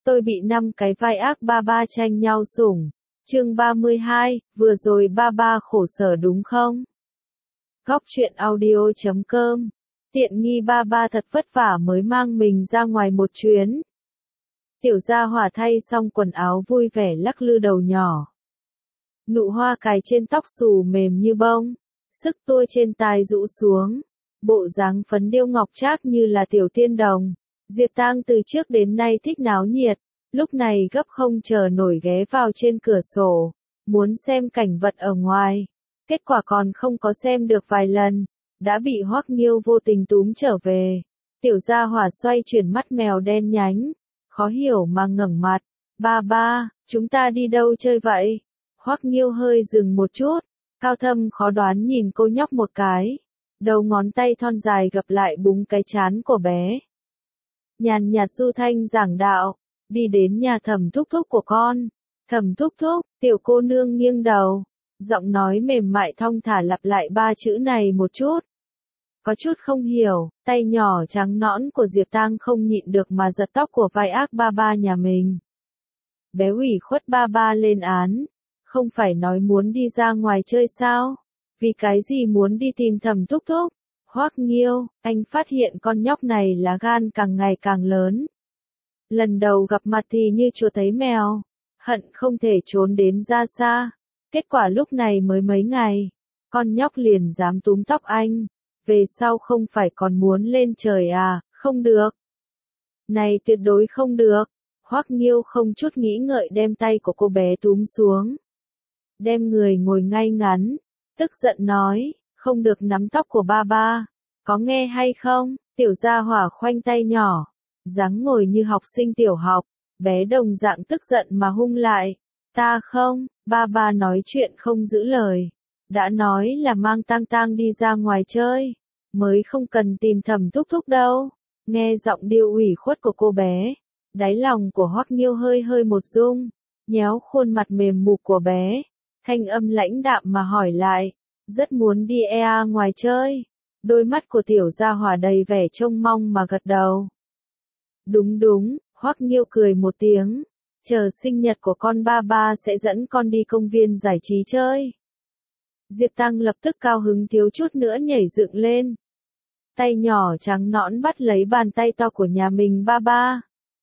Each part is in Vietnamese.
Tôi bị 5 cái vai ác ba ba tranh nhau sủng. Chương 32, vừa rồi ba ba khổ sở đúng không? Góc truyện audio.com. Tiện nghi ba ba thật vất vả mới mang mình ra ngoài một chuyến. Tiểu gia hỏa thay xong quần áo vui vẻ lắc lư đầu nhỏ. Nụ hoa cài trên tóc xù mềm như bông, sức tua trên tai rũ xuống, bộ dáng phấn điêu ngọc trác như là tiểu tiên đồng. Diệp Tang từ trước đến nay thích náo nhiệt, lúc này gấp không chờ nổi ghé vào trên cửa sổ, muốn xem cảnh vật ở ngoài. Kết quả còn không có xem được vài lần, đã bị Hoắc Nghiêu vô tình túm trở về. Tiểu gia hỏa xoay chuyển mắt mèo đen nhánh, khó hiểu mà ngẩng mặt. Ba ba, chúng ta đi đâu chơi vậy? Hoắc Nghiêu hơi dừng một chút, cao thâm khó đoán nhìn cô nhóc một cái. Đầu ngón tay thon dài gập lại búng cái trán của bé. Nhàn nhạt du thanh giảng đạo, đi đến nhà Thẩm thúc thúc của con. Thẩm thúc thúc, tiểu cô nương nghiêng đầu, giọng nói mềm mại thong thả lặp lại ba chữ này một chút. Có chút không hiểu, tay nhỏ trắng nõn của Diệp Tang không nhịn được mà giật tóc của vai ác ba ba nhà mình. Bé ủy khuất ba ba lên án, không phải nói muốn đi ra ngoài chơi sao? Vì cái gì muốn đi tìm Thẩm thúc thúc? Hoắc Nghiêu, anh phát hiện con nhóc này lá gan càng ngày càng lớn. Lần đầu gặp mặt thì như chuột thấy mèo, hận không thể trốn đến ra xa. Kết quả lúc này mới mấy ngày, con nhóc liền dám túm tóc anh. Về sau không phải còn muốn lên trời à? Không được. Này tuyệt đối không được. Hoắc Nghiêu không chút nghĩ ngợi đem tay của cô bé túm xuống. Đem người ngồi ngay ngắn, tức giận nói, không được nắm tóc của ba ba. Có nghe hay không? Tiểu gia hỏa khoanh tay nhỏ, dáng ngồi như học sinh tiểu học, bé đồng dạng tức giận mà hung lại. Ta không, ba ba nói chuyện không giữ lời. Đã nói là mang Tang Tang đi ra ngoài chơi, mới không cần tìm Thẩm thúc thúc đâu. Nghe giọng điệu ủy khuất của cô bé, đáy lòng của Hoắc Nghiêu hơi hơi một rung, nhéo khuôn mặt mềm mục của bé, thanh âm lãnh đạm mà hỏi lại, rất muốn đi ngoài chơi. Đôi mắt của tiểu gia hỏa đầy vẻ trông mong mà gật đầu. Đúng đúng, Hoắc Nghiêu cười một tiếng, chờ sinh nhật của con ba ba sẽ dẫn con đi công viên giải trí chơi. Diệp Tăng lập tức cao hứng thiếu chút nữa nhảy dựng lên. Tay nhỏ trắng nõn bắt lấy bàn tay to của nhà mình ba ba.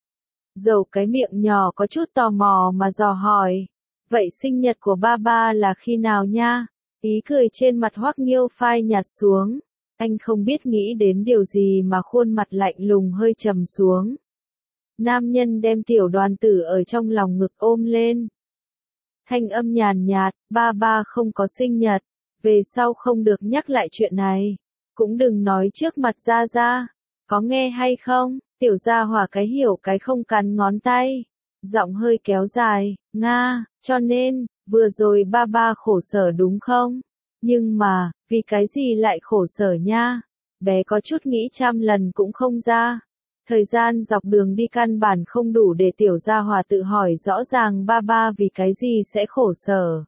Dầu cái miệng nhỏ có chút tò mò mà dò hỏi. Vậy sinh nhật của ba ba là khi nào nha? Ý cười trên mặt Hoắc Nghiêu phai nhạt xuống. Anh không biết nghĩ đến điều gì mà khuôn mặt lạnh lùng hơi trầm xuống. Nam nhân đem tiểu đoàn tử ở trong lòng ngực ôm lên. Thanh âm nhàn nhạt, ba ba không có sinh nhật, về sau không được nhắc lại chuyện này. Cũng đừng nói trước mặt ra ra, có nghe hay không? Tiểu gia hỏa cái hiểu cái không cắn ngón tay. Giọng hơi kéo dài, Nga, cho nên, vừa rồi ba ba khổ sở đúng không? Nhưng mà, vì cái gì lại khổ sở nha? Bé có chút nghĩ trăm lần cũng không ra. Thời gian dọc đường đi căn bản không đủ để tiểu gia hỏa tự hỏi rõ ràng ba ba vì cái gì sẽ khổ sở.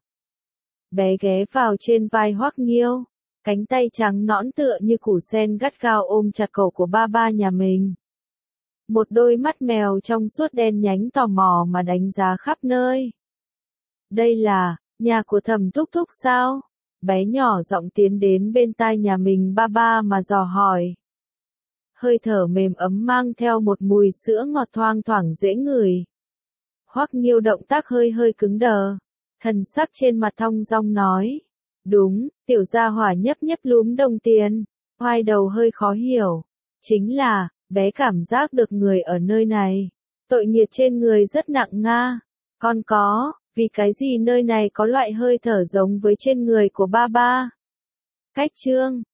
Bé ghé vào trên vai Hoắc Nghiêu, cánh tay trắng nõn tựa như củ sen gắt gao ôm chặt cổ của ba ba nhà mình. Một đôi mắt mèo trong suốt đen nhánh tò mò mà đánh giá khắp nơi. Đây là, nhà của Thẩm thúc thúc sao? Bé nhỏ giọng tiến đến bên tai nhà mình ba ba mà dò hỏi. Hơi thở mềm ấm mang theo một mùi sữa ngọt thoang thoảng dễ ngửi. Hoắc Nghiêu động tác hơi hơi cứng đờ, thần sắc trên mặt thong dong nói. Đúng, tiểu gia hỏa nhấp nhấp lúm đồng tiền, oai đầu hơi khó hiểu. Chính là, bé cảm giác được người ở nơi này. Tội nghiệp trên người rất nặng nga. Con có, vì cái gì nơi này có loại hơi thở giống với trên người của ba ba? Cách chương